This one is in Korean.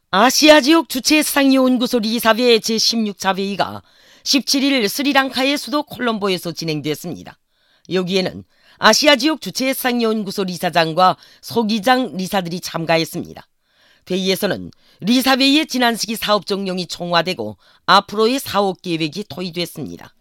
아시아 지역 주최 상위연구소 리사회 제16차 회의가 17일 스리랑카의 수도 콜롬보에서 진행됐습니다. 여기에는 아시아 지역 주최 상위연구소 리사장과 소기장 리사들이 참가했습니다. 회의에서는 리사회의 지난 시기 사업 정령이 총화되고 앞으로의 사업 계획이 토의됐습니다.